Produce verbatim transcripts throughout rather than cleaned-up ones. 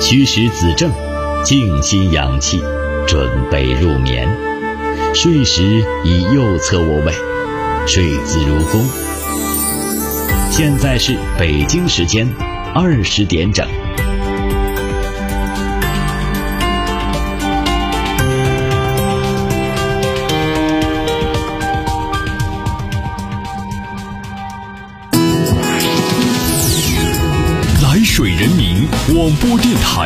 虚实子正，静心养气，准备入眠。睡时以右侧卧位，睡姿如弓。现在是北京时间二十点整。 来水人民广播电台，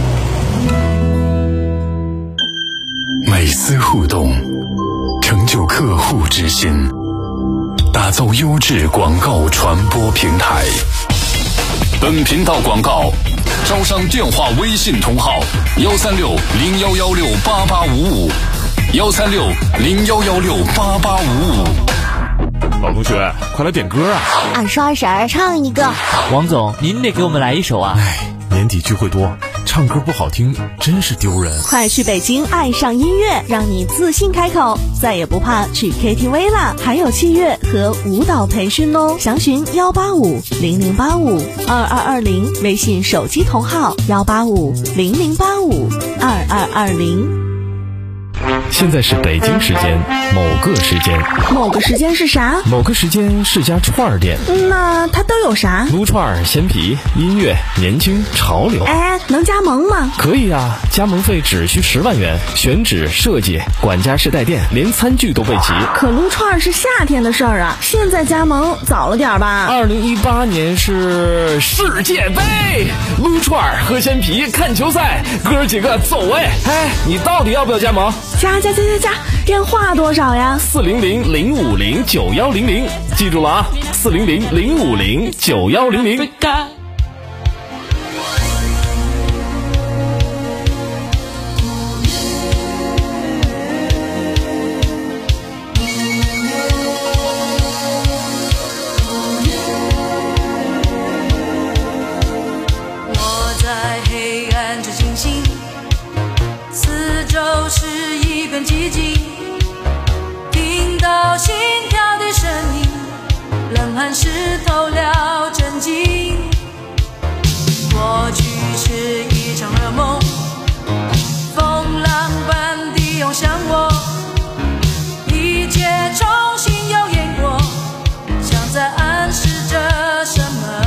每丝互动，成就客户之心，打造优质广告传播平台。本频道广告招商电话微信同号幺三六零幺幺六八八五五幺三六零幺幺六八八五五。 老同学，快来点歌啊！ 二十二婶唱一个。 王总，您得给我们来一首啊！ 哎，年底聚会多，唱歌不好听真是丢人。 快去北京爱上音乐，让你自信开口，再也不怕去 K T V 啦！还有器乐和舞蹈培训哦，详询幺八五零零八五二二二零，微信手机同号幺八五零零八五二二二零。 现在是北京时间某个时间， 某个时间是啥？ 某个时间是家串儿店。 那它都有啥？ 撸串、鲜皮、音乐、年轻、潮流。 哎，能加盟吗？ 可以啊，加盟费只需十万元，选址、设计、管家式带店，连餐具都备齐。 可撸串是夏天的事儿啊，现在加盟早了点吧？ 二零一八年是世界杯，撸串、喝鲜皮、看球赛，哥儿几个走哎！哎，你到底要不要加盟？ 加加加加加，电话多少呀？ 四零零零五零九幺零零，记住了啊，四零零零五零九幺零零。 我在黑暗之惊醒，四周是一片寂静，听到心跳的声音，冷汗湿透了真经。过去是一场噩梦，风浪般地涌向我，一切重新又演过，像在暗示着什么。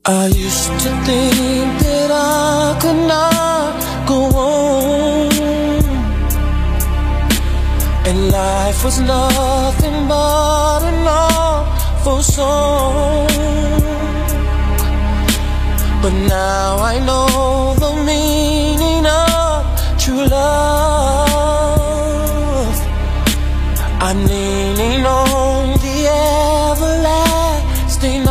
I used to think that I could not go on, and life was nothing but an awful song. But now I know the meaning of true love. I'm leaning on the everlasting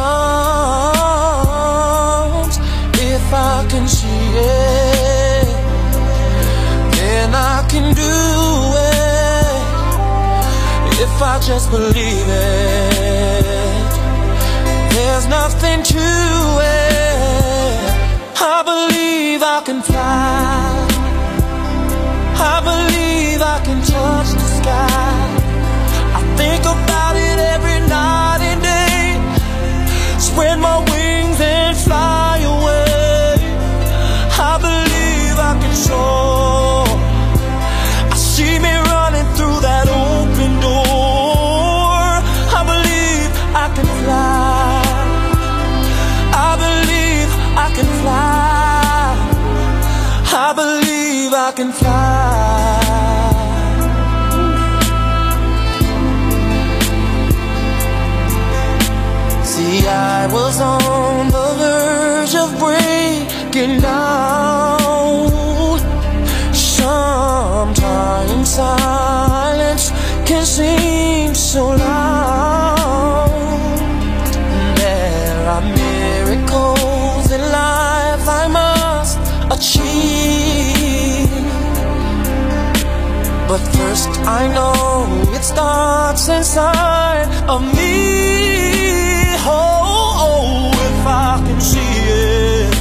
arms. If I can see it, then I can do it. If I just believe it, there's nothing to it. I believe I can fly. I believe I can touch the sky. I think about it every night and day. Spread my wings and fly away. I believe I can soar. I see me running through that open door. I believe I can fly. I believe I can fly. I believe I can fly. See, I was on the verge of breaking down. Sometimes silence can seem so loud. There are miracles in life I must achieve, but first I know it starts inside of me. Oh, oh, if I can see it,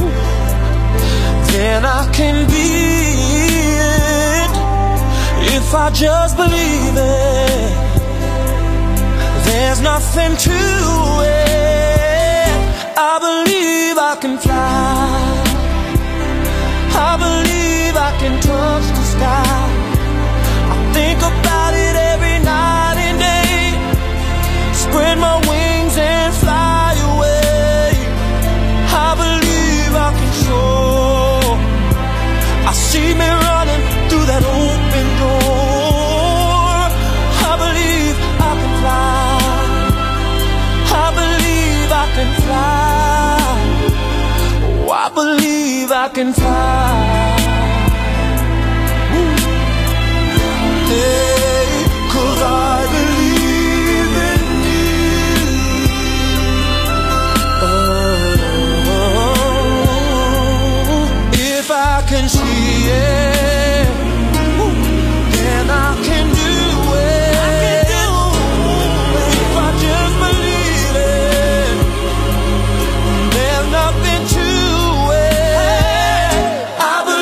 then I can be it. If I just believe it, there's nothing to it. I believe I can fly. I believe I can touch the sky. I think about it every night and day. Spread my wings and fly away. I believe I can soar. I see me running through that open door. I believe I can fly. I believe I can fly. Oh, I believe I can fly. Hey, 'cause I believe in you. Oh, if I can see it, then I can do it. If I just believe it, there's nothing to it. I believe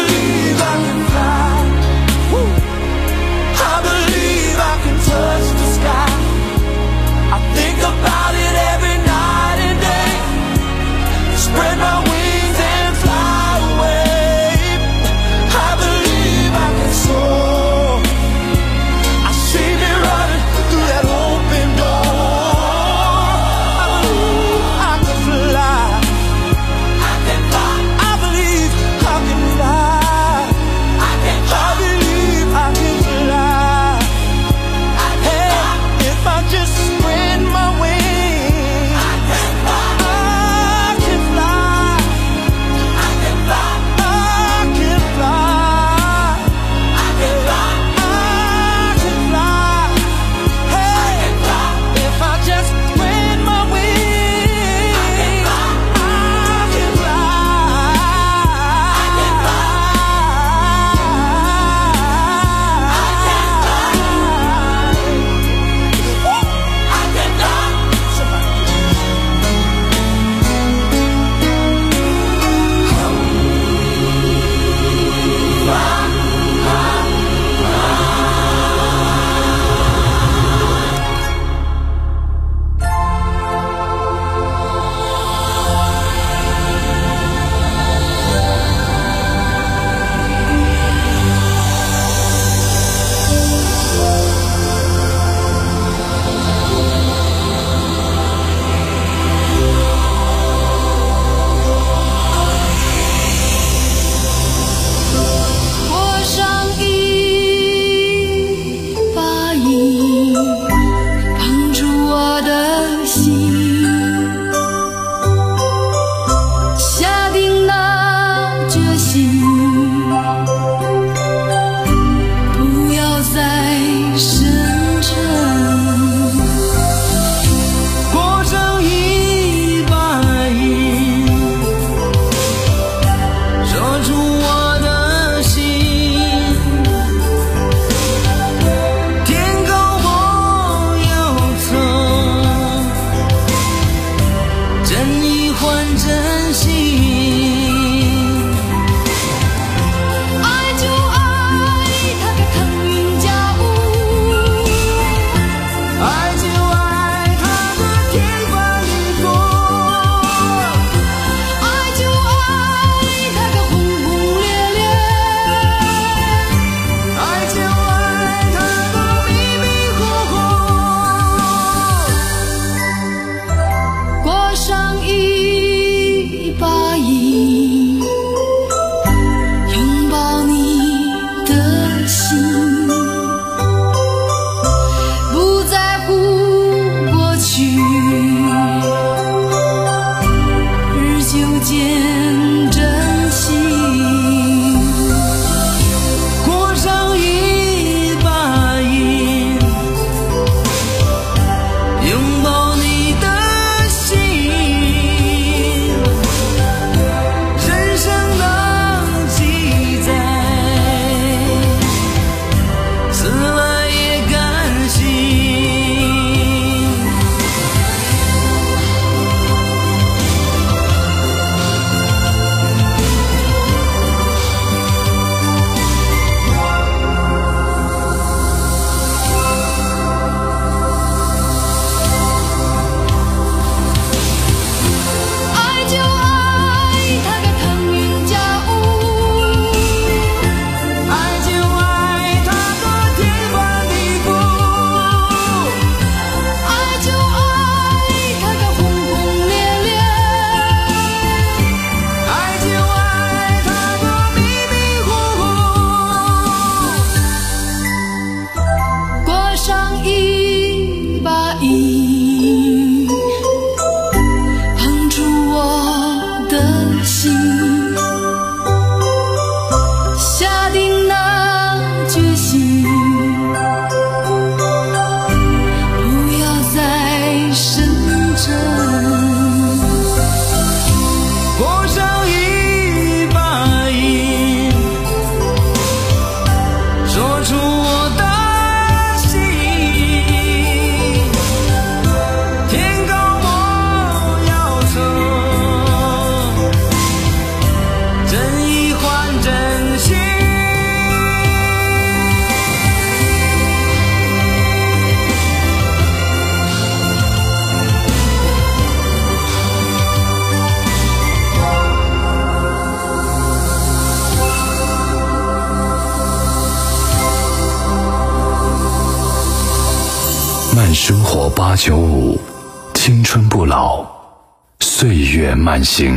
慢生活八九五，青春不老，岁月慢行。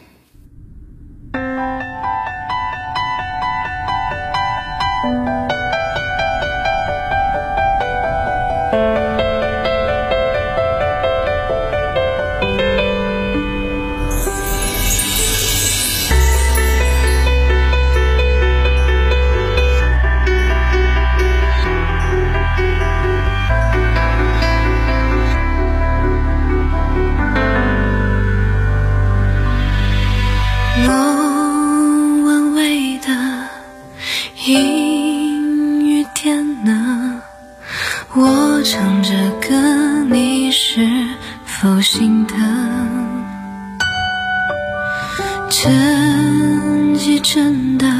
莫问为的阴雨天哪，我唱着歌，你是否心疼？真意真的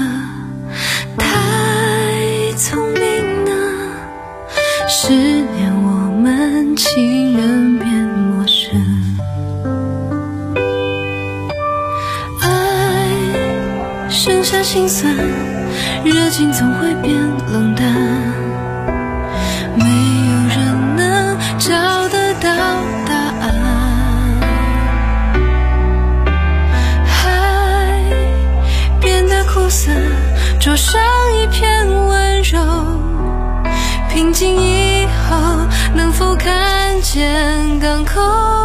太聪明呢，十年我们情人变陌生。剩下心酸，热情总会变冷淡，没有人能找得到答案。海变得苦涩，灼伤一片温柔，平静以后能否看见港口？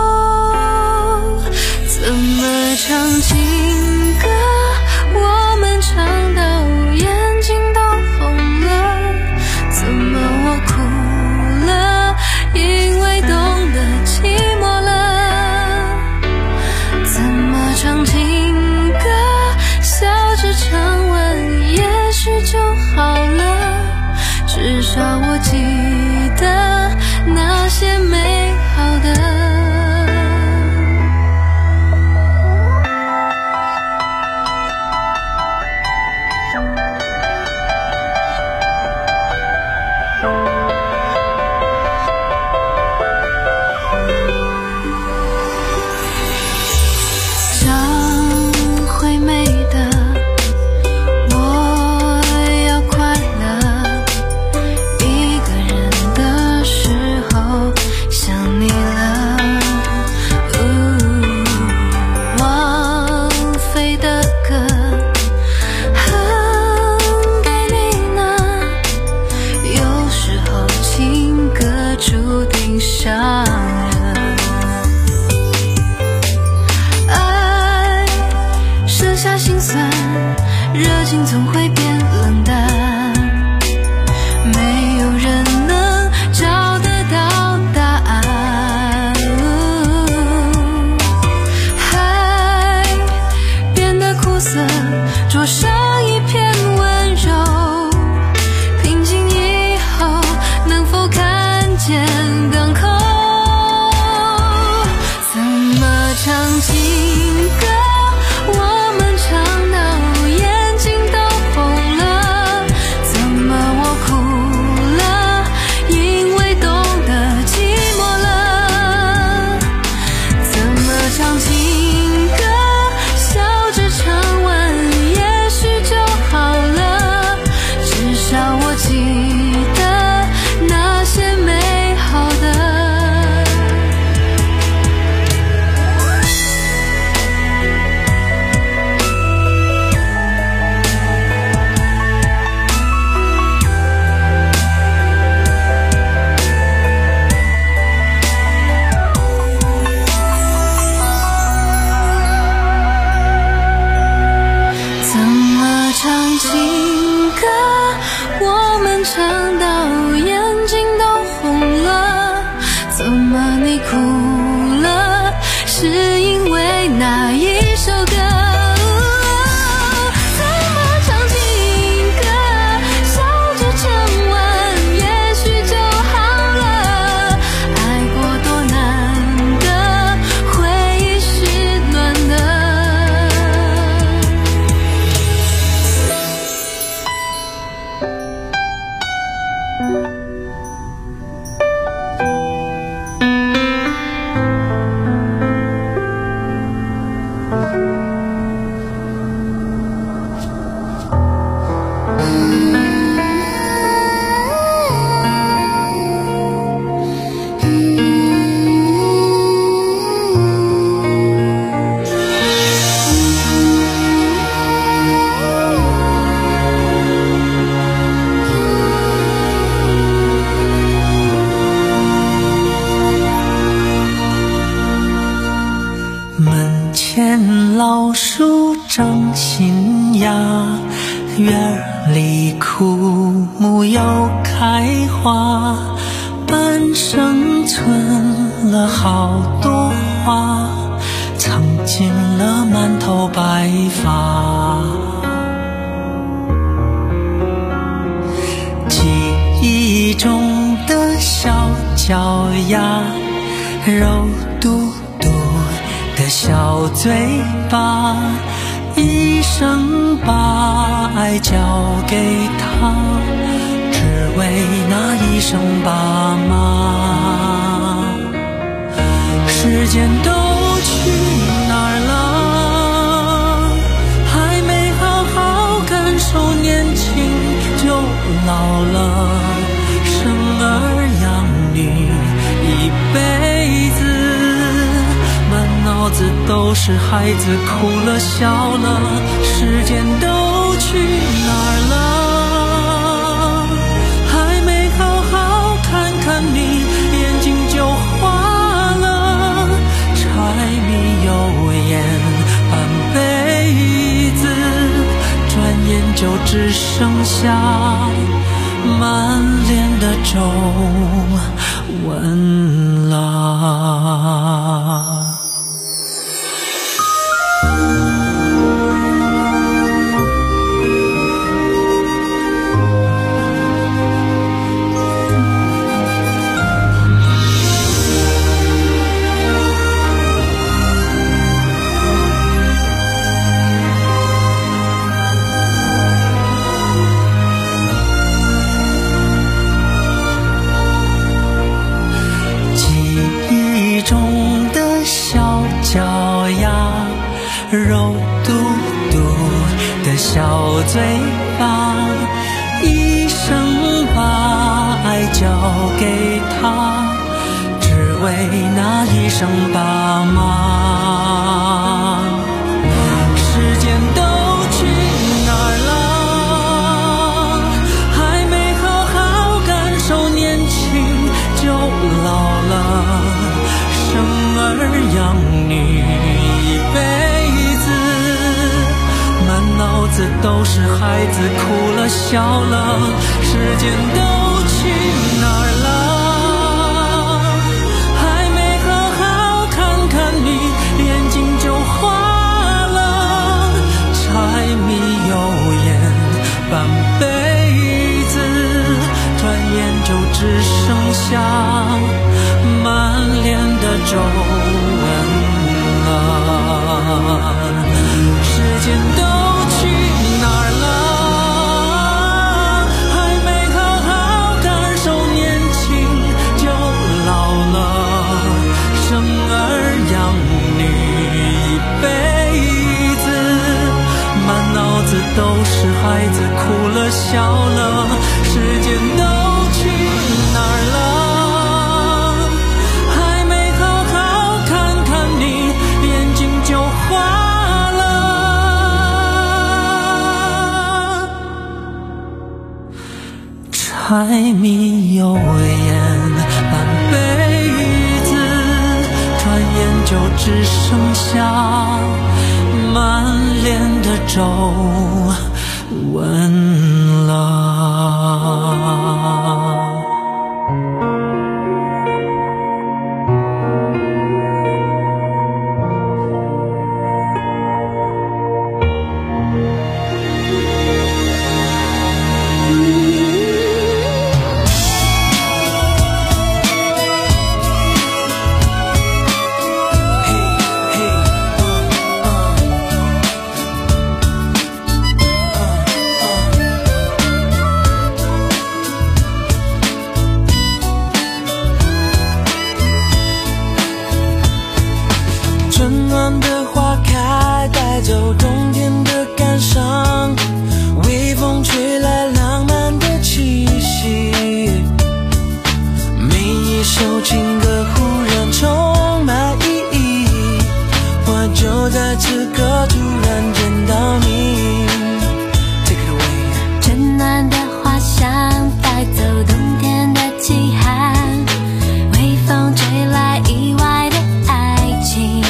怎么唱情歌，我们唱到眼睛都红了，怎么我哭了，因为懂得寂寞了。怎么唱情歌，笑着唱完也许就好了，至少我记得那些美好的。 心总会变冷淡，没有人能找得到答案。海变得苦涩，灼伤一片温柔，平静以后能否看见港口？怎么唱情歌，我们唱到眼睛都红了，怎么我哭了，因为懂得寂寞了。怎么唱情歌，笑着唱完也许就好了，至少我记得那些美好的。怎么唱情歌，我们唱到眼睛都红了，怎么你哭了，是因为那一首歌。怎么唱情歌，笑着唱完也许就好了，爱过多难得，回忆是暖的。 门前老树长新芽，院里枯木又开花，半生存了好多花，藏进了满头白发。记忆中的小脚丫，肉嘟嘟的小嘴巴，一生把爱交给他，只为那一声爸妈。时间都去哪儿了？还没好好感受年轻就老了，生儿养女一辈子，满脑子都是孩子哭了笑了，时间都去哪儿了？还没好好看看你，眼睛就花了，柴米油盐半辈子，转眼就只剩下满脸的皱纹了。肉嘟嘟的小嘴巴，一生把爱交给他，只为那一声爸妈。时间都去哪儿了？还没好好感受年轻就老了，生儿养女一辈子，满脑子都是孩子哭了笑了，时间都去哪儿了？还没好好看看你，眼睛就花了。柴米油盐半辈子，转眼就只剩下满脸的皱纹了。时间都去哪儿了？还没好好感受年轻就老了，生儿养女一辈子，满脑子都是孩子哭了笑了，时间都去哪儿了？还没好好看看你，眼睛就花了。柴米油盐半辈子，转眼就只剩下满脸的皱纹了。春暖的花开，带走冬天的感伤，微风吹来浪漫的气息，每一首情歌忽然充满意义，我就在此刻突然见到你。 Take it away。 春暖的花香带走冬天的凄寒，微风吹来意外的爱情，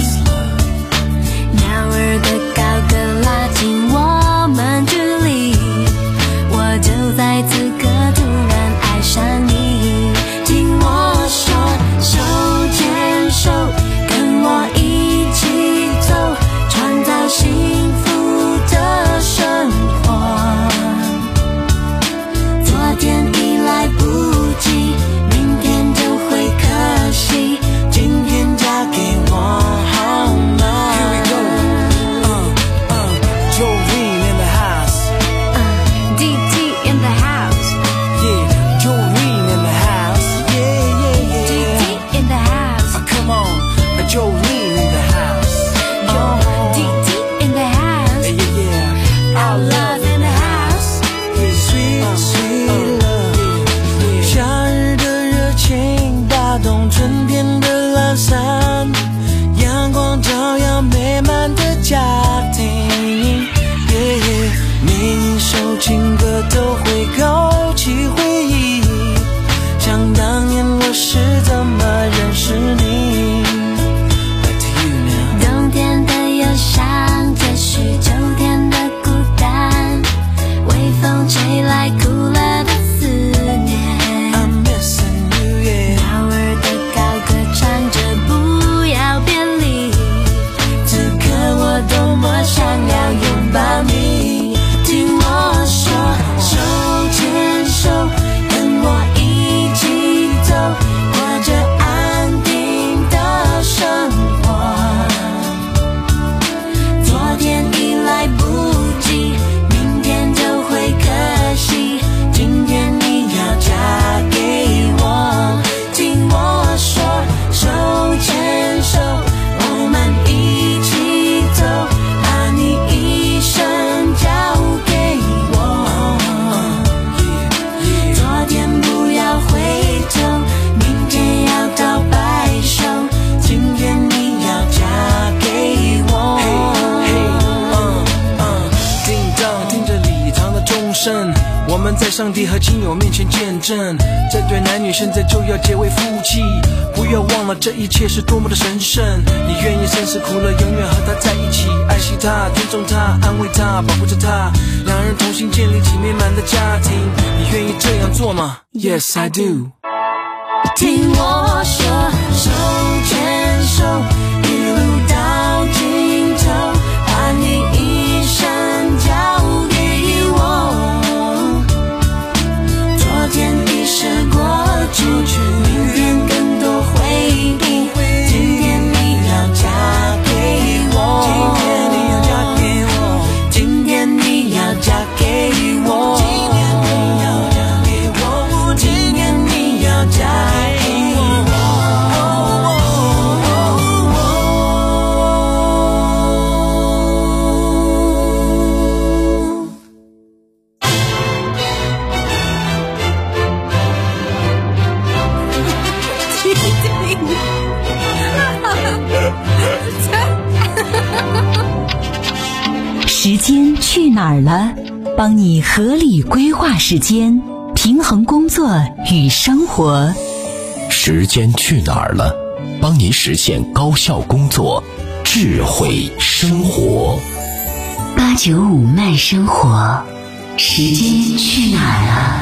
鸟儿的高歌拉近我们距离，我就在此刻突然爱上你。听我说，手牵手，跟我一起走，创造幸福在上帝和亲友面前见证，这对男女现在就要结为夫妻，不要忘了这一切是多么的神圣。你愿意生死苦乐永远和他在一起，爱惜他，尊重他，安慰他，保护着他，两人同心建立起美满的家庭。你愿意这样做吗？ Yes I do。 听我说，手牵手一路到尽头，把你一生交给我。昨天已是过去，明天更多回忆，今天你要嫁给我，今天你要嫁给我，今天你要嫁给我，今天你要嫁给我，今天你要嫁给我。 时间去哪儿了？帮你合理规划时间，平衡工作与生活。 时间去哪儿了？帮你实现高效工作，智慧生活。 八九五慢生活，时间去哪儿了？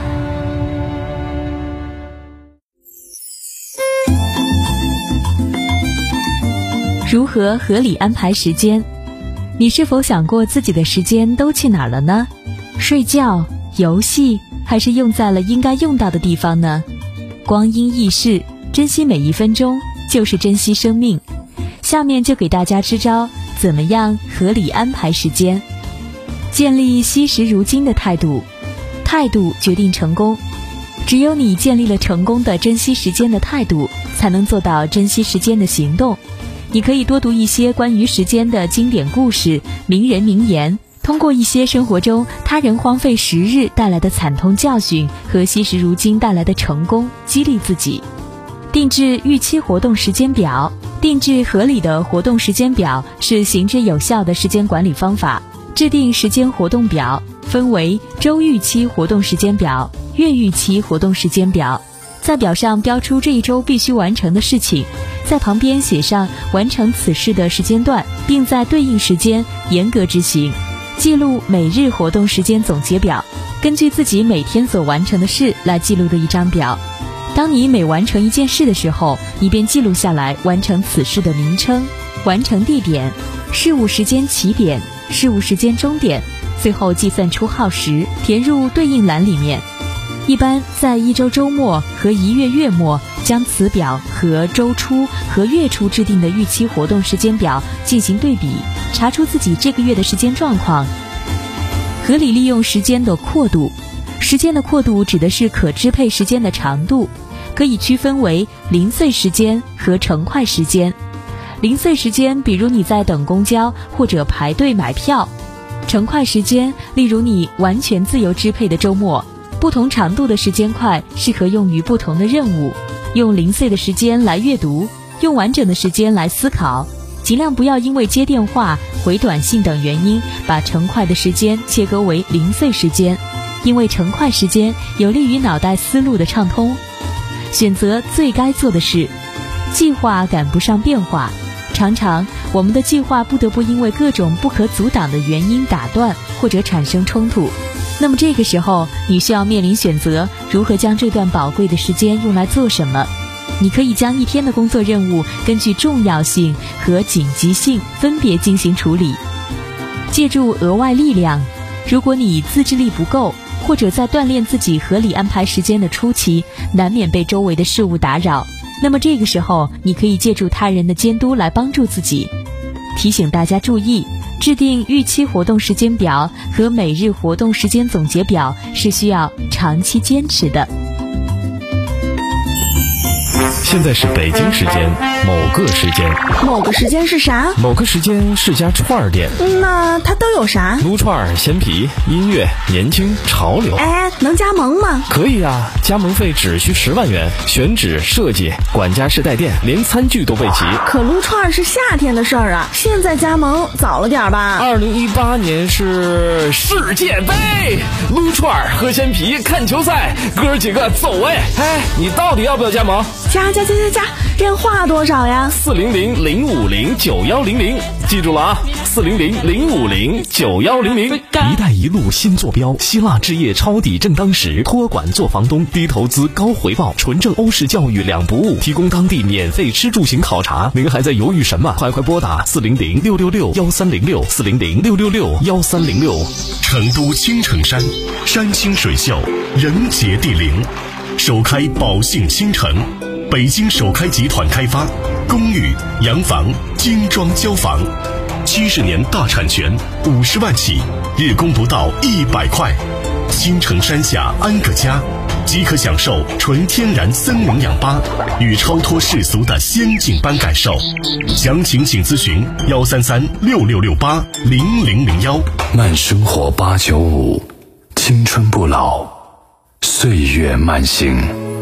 如何合理安排时间？你是否想过自己的时间都去哪儿了呢？睡觉、游戏，还是用在了应该用到的地方呢？光阴易逝，珍惜每一分钟就是珍惜生命。下面就给大家支招，怎么样合理安排时间。建立惜时如金的态度，态度决定成功。只有你建立了成功的珍惜时间的态度，才能做到珍惜时间的行动。你可以多读一些关于时间的经典故事、名人名言，通过一些生活中他人荒废时日带来的惨痛教训和惜时如金带来的成功，激励自己。定制预期活动时间表，定制合理的活动时间表是行之有效的时间管理方法。制定时间活动表分为周预期活动时间表、月预期活动时间表，在表上标出这一周必须完成的事情，在旁边写上完成此事的时间段，并在对应时间严格执行。记录每日活动时间总结表，根据自己每天所完成的事来记录的一张表。当你每完成一件事的时候，你便记录下来完成此事的名称、完成地点、事务时间起点、事务时间终点，最后计算出耗时，填入对应栏里面。一般在一周周末和一月月末，将此表和周初和月初制定的预期活动时间表进行对比，查出自己这个月的时间状况。合理利用时间的阔度，时间的阔度指的是可支配时间的长度，可以区分为零碎时间和成块时间。零碎时间，比如你在等公交或者排队买票；成块时间，例如你完全自由支配的周末。不同长度的时间块适合用于不同的任务，用零碎的时间来阅读，用完整的时间来思考。尽量不要因为接电话、回短信等原因，把成块的时间切割为零碎时间，因为成块时间有利于脑袋思路的畅通。选择最该做的事，计划赶不上变化，常常我们的计划不得不因为各种不可阻挡的原因打断或者产生冲突。那么这个时候，你需要面临选择，如何将这段宝贵的时间用来做什么？你可以将一天的工作任务根据重要性和紧急性分别进行处理。借助额外力量，如果你自制力不够，或者在锻炼自己合理安排时间的初期，难免被周围的事物打扰，那么这个时候，你可以借助他人的监督来帮助自己。提醒大家注意，制定预期活动时间表和每日活动时间总结表是需要长期坚持的。 现在是北京时间某个时间。 某个时间是啥？ 某个时间是家串儿店。 那它都有啥？ 撸串、鲜皮、音乐、年轻、潮流。 哎，能加盟吗？ 可以啊，加盟费只需十万元，选址、设计、管家式带电，连餐具都备齐。 可撸串是夏天的事儿啊，现在加盟早了点吧？ 二零一八年是世界杯，撸串、喝鲜皮、看球赛，哥儿几个走哎！哎，你到底要不要加盟？ 加加加加加，电话多少呀？ 四零零零五零九幺零零，记住了啊，四零零零五零九幺零零。 一带一路新坐标，希腊置业抄底正当时，托管做房东，低投资高回报，纯正欧式教育两不误，提供当地免费吃住行考察。您还在犹豫什么？快快拨打四零零六六六幺三零六四零零六六六幺三零六。 成都青城山，山清水秀，人杰地灵，首开宝兴新城。北京首开集团开发，公寓、洋房、精装交房，七十年大产权，五十万起，日供不到一百块。新城山下安个家，即可享受纯天然森林氧吧与超脱世俗的仙境般感受。详情请咨询幺三三六六六八零零零幺。 慢生活八九五，青春不老，岁月慢行。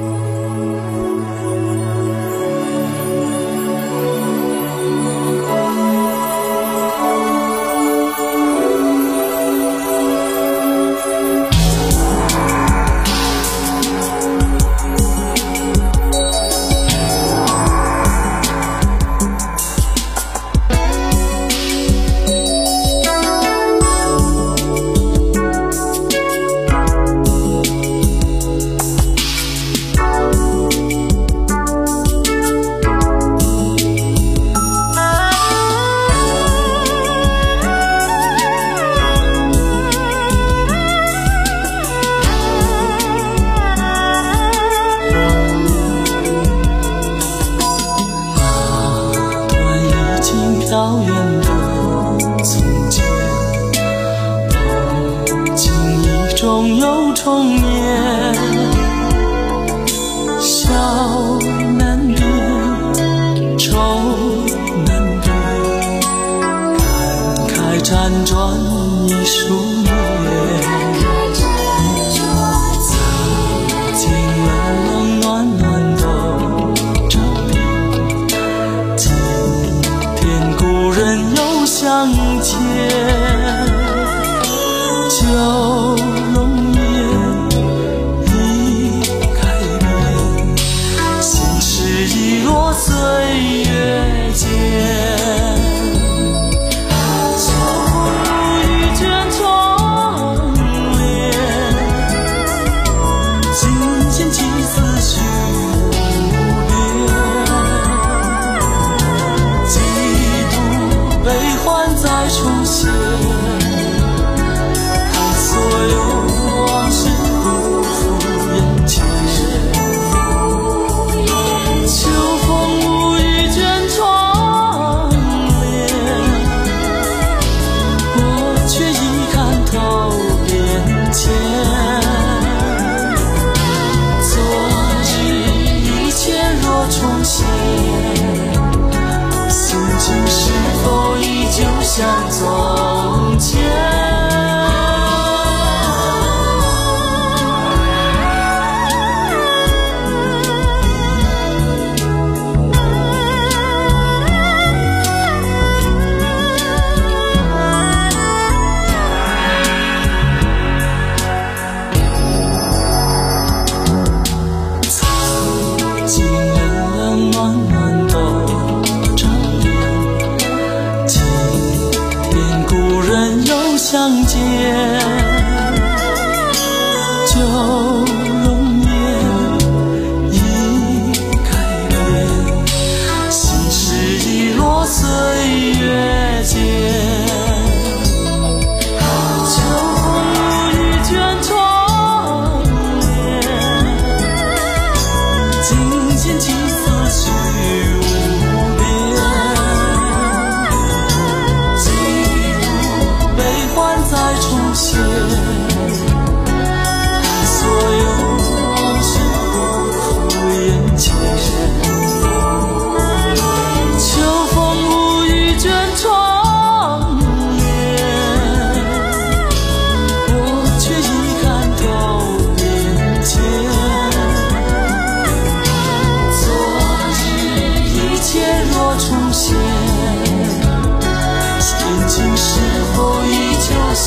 遥远的从前，不经意中又重演，笑难辨，愁难辨，感慨辗转一数年，曾经冷冷暖暖都着迷，今天故人又相见，旧容颜已改变，心事已落岁月间，旧路遇见重连，今天起思绪无边，几度悲欢再出现，看所有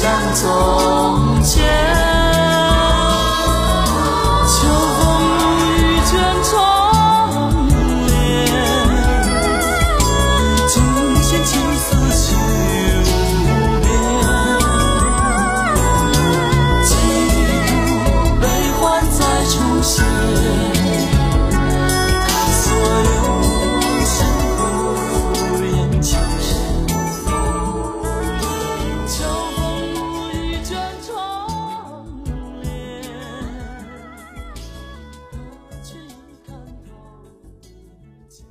像从前。秋风遇见窗帘，尽显情丝起无边。几度悲欢再重现，所有幸福眼前。秋风遇见窗帘，何去看透一切。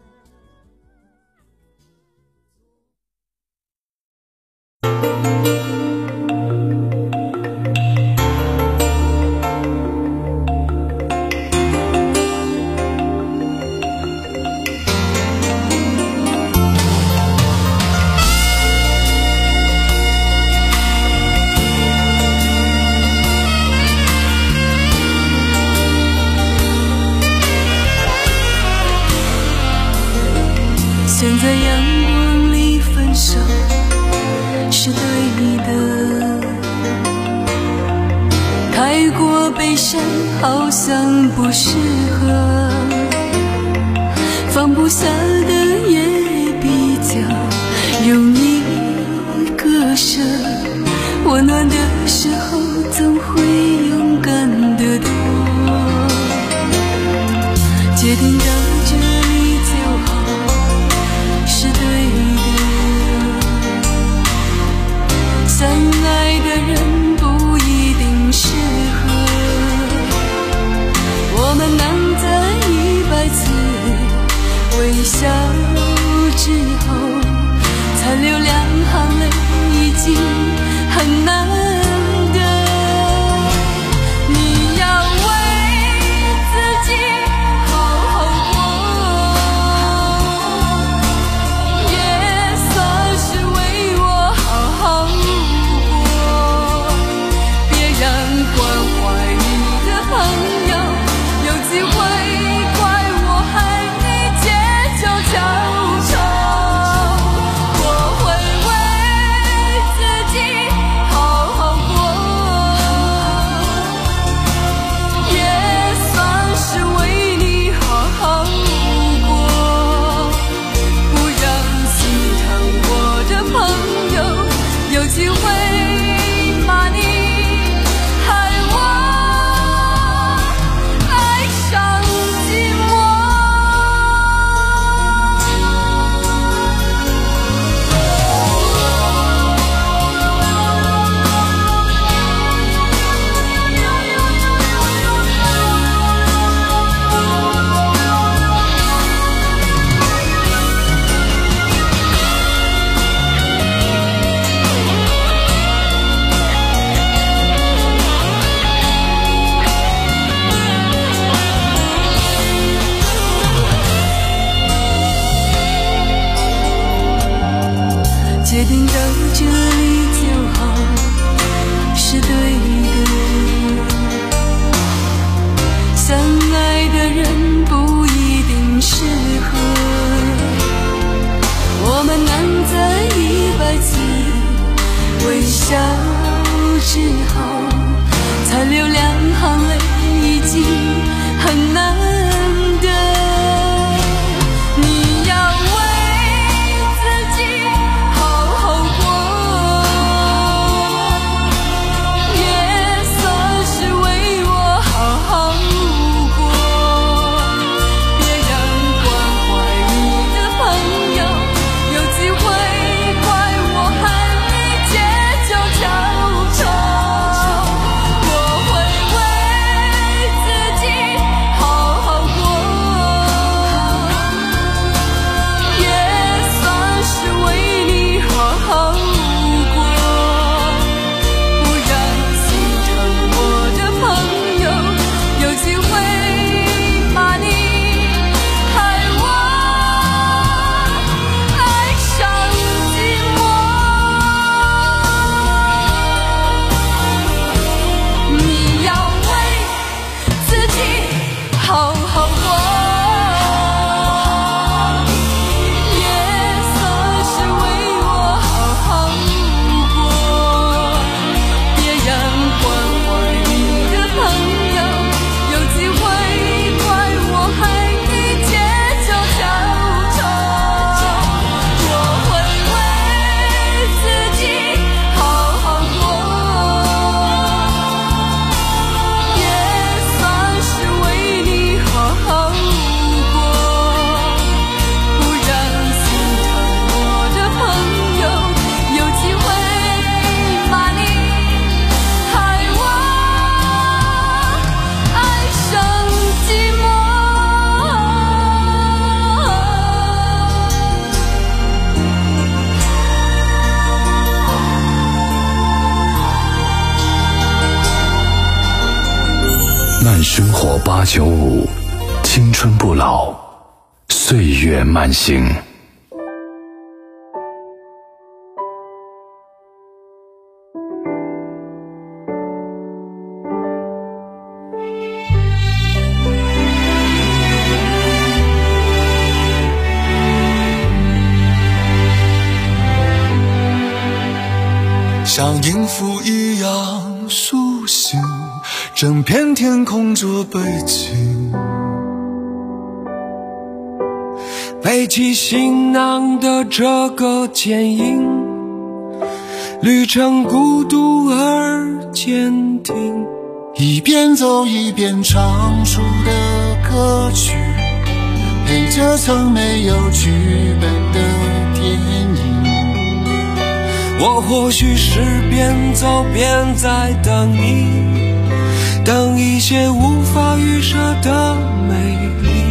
现在阳光里分手是对的，太过悲伤好像不适合，放不下的也比较容易割舍，温暖的时候总会勇敢得多，决定到这里就好是对的，相爱的人不一定适合，我们能在一百次微笑之后，才流两行泪已经很难得。你要为自己好好过，也算是为我好好过，别让关怀你的朋友有机会怪我害你借酒浇愁，我会为自己好好过，也算是为你好好过，不让心疼我的朋友有机会骂你害我爱上寂寞。决定到这里就好是对的，相爱的人不一定适合，我们能在一百次微笑之后，才流两行泪已经很难得。你要为自己好好过，也算是为我好好过，别让关怀你的朋友有机会怪我害你借酒浇愁。 生活八九五，青春不老，岁月慢行。 像音符一样苏醒，整片天空做背景，背起行囊的这个剪影，旅程孤独而坚定， 一边走一边唱出的歌曲，陪着曾没有剧本的电影。 我或许是边走边在等你，等一些无法预设的美丽。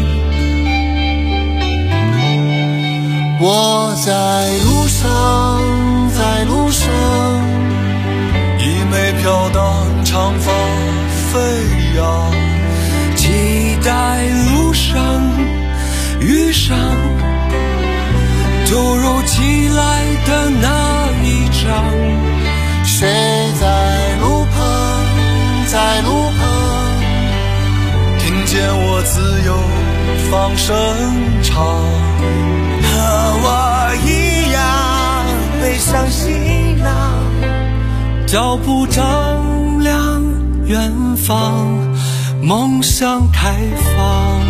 我在路上，在路上， 一枚飘荡长发飞扬，期待路上遇上突如其来的那一场。 谁在路旁，在路旁， 听见我自由放声唱， 和我一样背上行囊， 脚步丈量远方，梦想开放。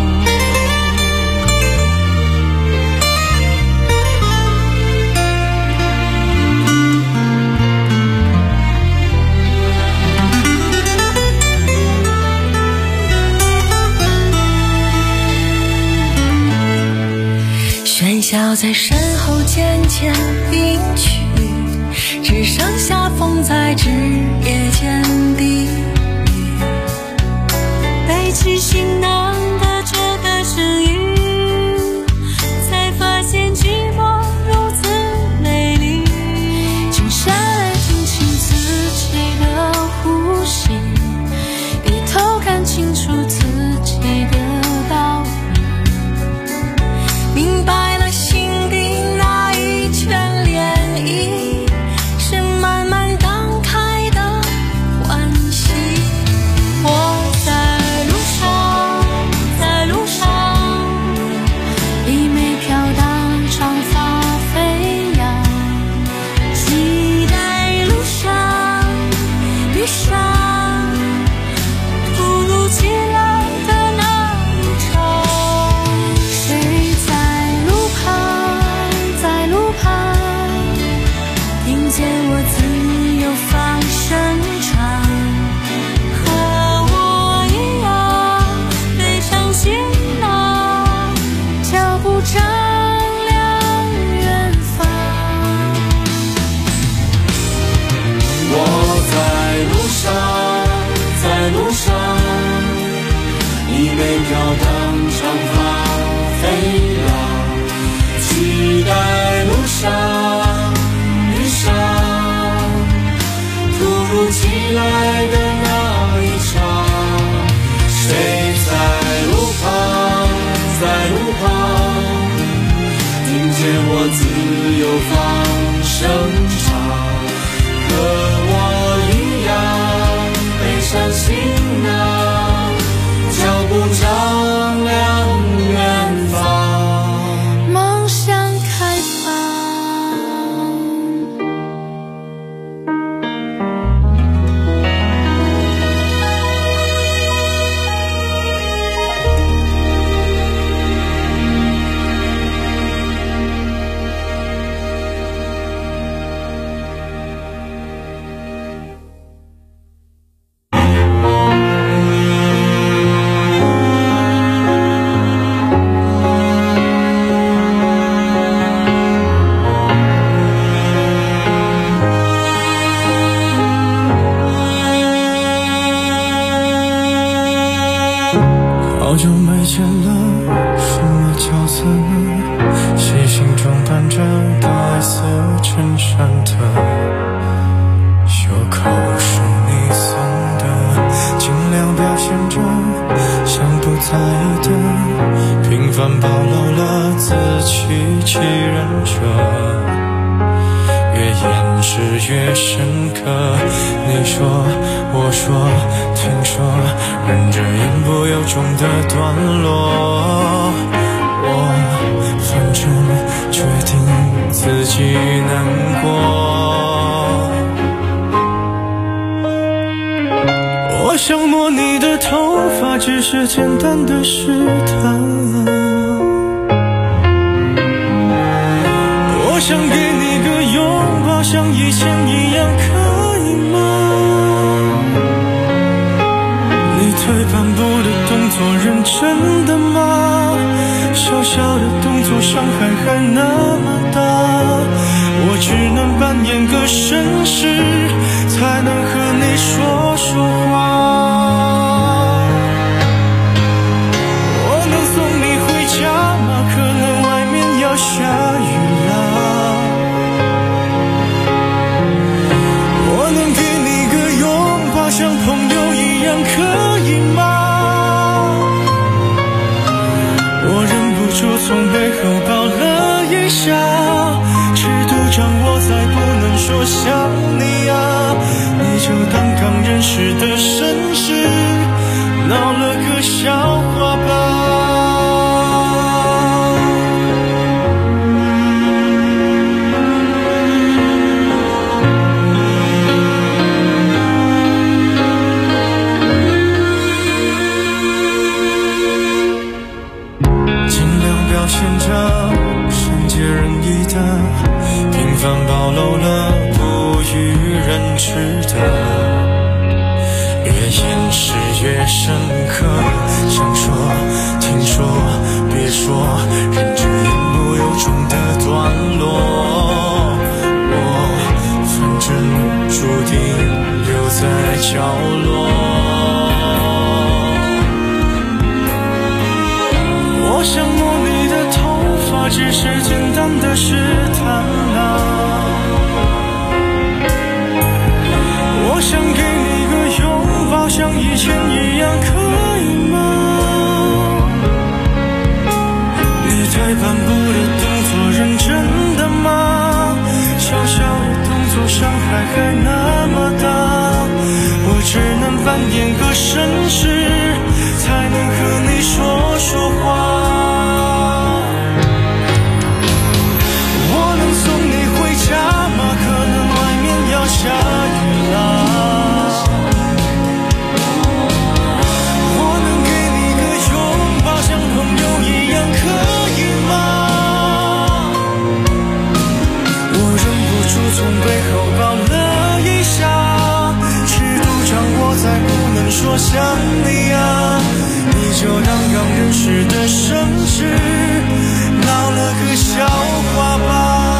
喧嚣在身后渐渐隐去，只剩下风在枝叶间低语，背起行囊的这个声音，才发现寂寞如此美丽。静下来听清自己的呼吸，低头看清楚自己的道理，明白飘荡长发飞扬，期待路上遇上突如其来的那一场。谁在路旁，在路旁，听见我自由放声唱，和我一样背上行囊，脚步丈量远方， 梦想开放。 好久没见了，什么角色呢？细心装扮着大白色衬衫的，袖口是你送的，尽量表现着在等，平凡暴露了自欺欺人者，越掩饰越深刻。你说我说听说，忍着言不由衷的段落，我反正决定自己难过。我想摸你的头发，只是简单的试探。我想给你个拥抱，像以前一样，可以吗？你退半步的动作认真的吗？小小的动作伤害还那么大，我只能扮演个绅士，才能和你说说话。我能送你回家吗？可能外面要下雨了。我能给你个拥抱，像朋友一样，可以吗？我忍不住从背后抱了一下，尺度掌握在不能说想你啊，你就当刚认识的绅士，闹了个笑话吧。表现着善解人意的，平凡暴露了不与人知的，越掩饰越深刻。想说听说别说，忍着言不由衷的段落，我反正注定留在角落。我想摸你的头发，只是简单的试探啊。我想给你个拥抱，像以前一样，可以吗？你退半步的动作认真的吗？小小的动作伤害还那么大，我只能扮演个绅士，才能和你说说话。下雨了，我能给你个拥抱，像朋友一样，可以吗？我忍不住从背后抱了一下，尺度掌握在不能说想你啊，你就当刚认识的绅士，闹了个笑话吧。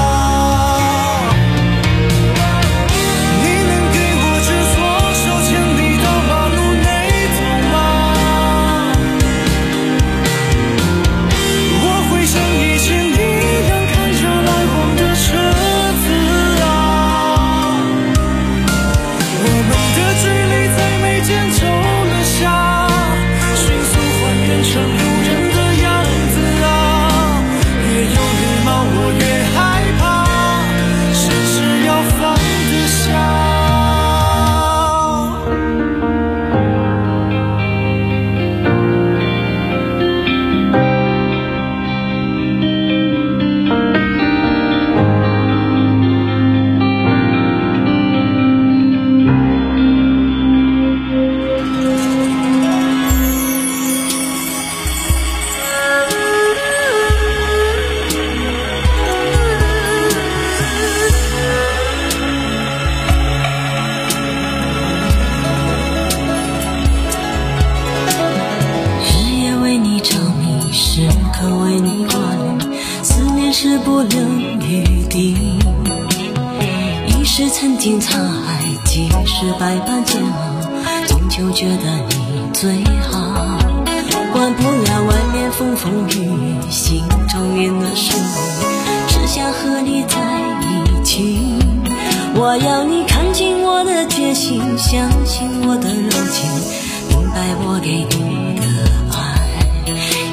百般煎熬，终究觉得你最好。管不了外面风风雨雨，心中念的是你，只想和你在一起。我要你看清我的决心，相信我的柔情，明白我给你的爱。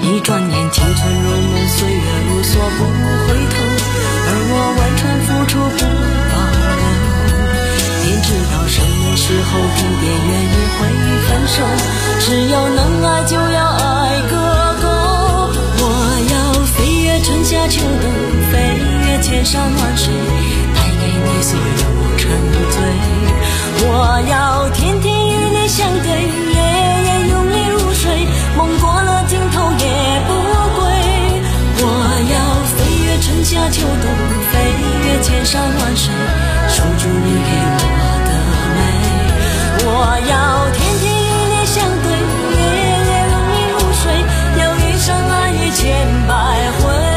一转眼青春如梦，岁月如梭不回头，而我完全付出不保留。天知道什么时候地点原因会分手，只要能爱就要爱个够。我要飞越春夏秋冬，飞越千山万水，带给你所有沉醉。我要天天与你相对，夜夜拥你入睡，梦过了尽头也不归。我要飞越春夏秋冬，飞越千山万水，守住你给我的美。我要天天与你相对，夜夜拥你入睡，要一生爱你千百回。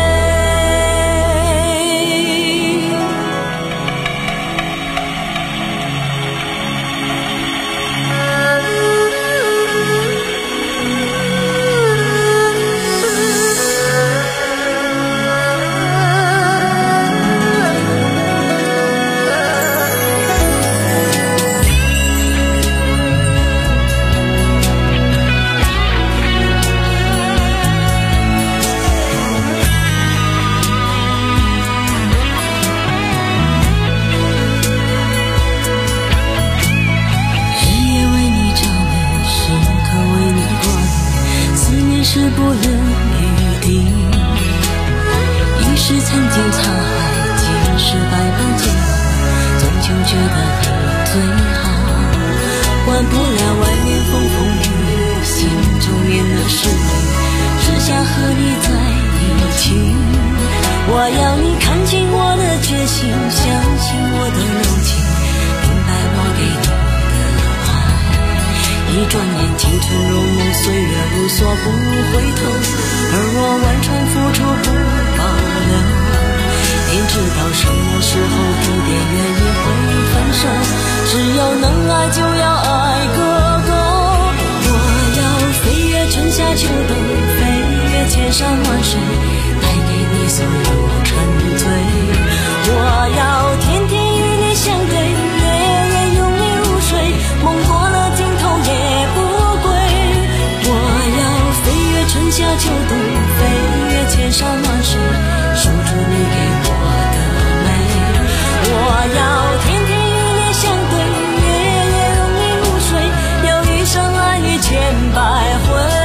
是不留余地，一时曾经沧海，今世百般煎熬，终究觉得你最好。管不了外面风风雨雨，心中念的是你，只想和你在一起。我要你看清我的决心，相信我的柔情，明白我给你一转眼青春如梦，岁月如梭不回头，而我完全付出不保留。天知道什么时候地点原因会分手，只要能爱就要爱个够。我要飞越春夏秋冬，飞越千山万水，带给你所有沉醉。我要天天与你相对，夜夜拥你入睡，梦过了尽头也不归。我要飞越春夏秋冬，飞越千山万水，守住你给我的美。我要天天与你相对，夜夜拥你入睡，要一生爱你千百回。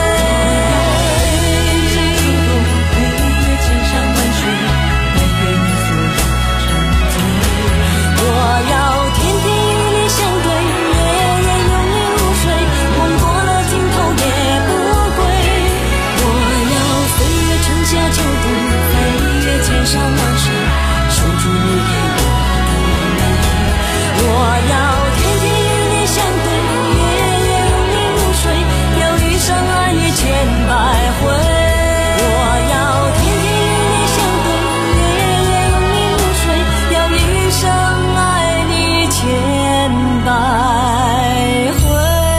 山万水，守住你给我的美。我要天天与你相对，夜夜拥你入睡，要一生爱你千百回。我要天天与你相对，夜夜拥你入睡，要一生爱你千百回。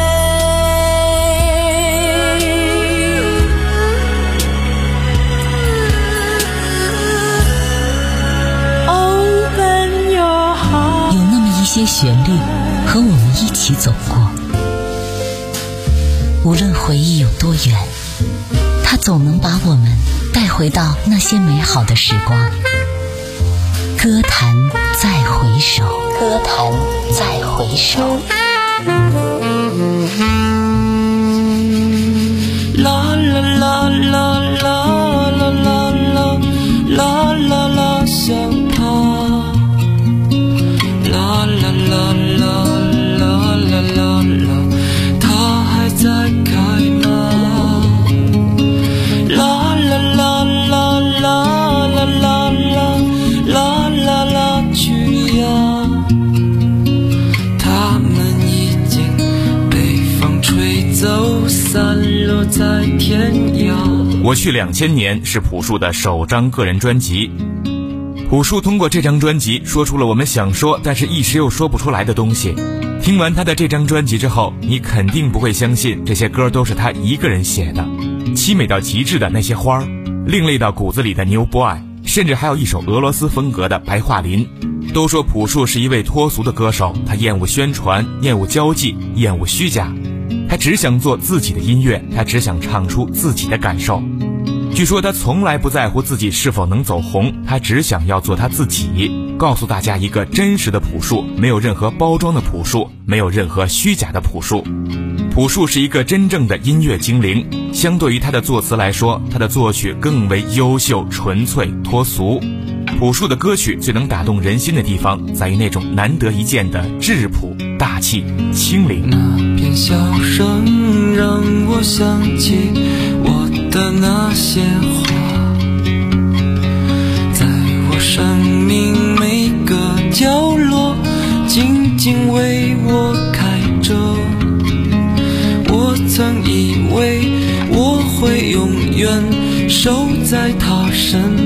些旋律和我们一起走过，无论回忆有多远，它总能把我们带回到那些美好的时光。歌坛再回首，歌坛再回首。 啦啦啦啦啦啦啦啦啦啦啦，想他。啦啦啦啦啦啦啦啦，它还在开吗？啦啦啦啦啦啦啦啦啦啦啦，去呀！它们已经被风吹走，散落在天涯。 我去两千年是朴树的首张个人专辑。朴树通过这张专辑说出了我们想说但是一时又说不出来的东西。听完他的这张专辑之后，你肯定不会相信这些歌都是他一个人写的。凄美到极致的那些花儿，另类到骨子里的 New Boy， 甚至还有一首俄罗斯风格的白桦林。都说朴树是一位脱俗的歌手，他厌恶宣传，厌恶交际，厌恶虚假。他他只想做自己的音乐，他只想唱出自己的感受。据说他从来不在乎自己是否能走红，他只想要做他自己，告诉大家一个真实的朴树，没有任何包装的朴树，没有任何虚假的朴树。朴树是一个真正的音乐精灵，相对于他的作词来说，他的作曲更为优秀、纯粹、脱俗。朴树的歌曲最能打动人心的地方，在于那种难得一见的质朴、大气、清灵。 那片笑声让我想起我的那些话，在我生命每个角落静静为我开着。我曾以为我会永远守在他身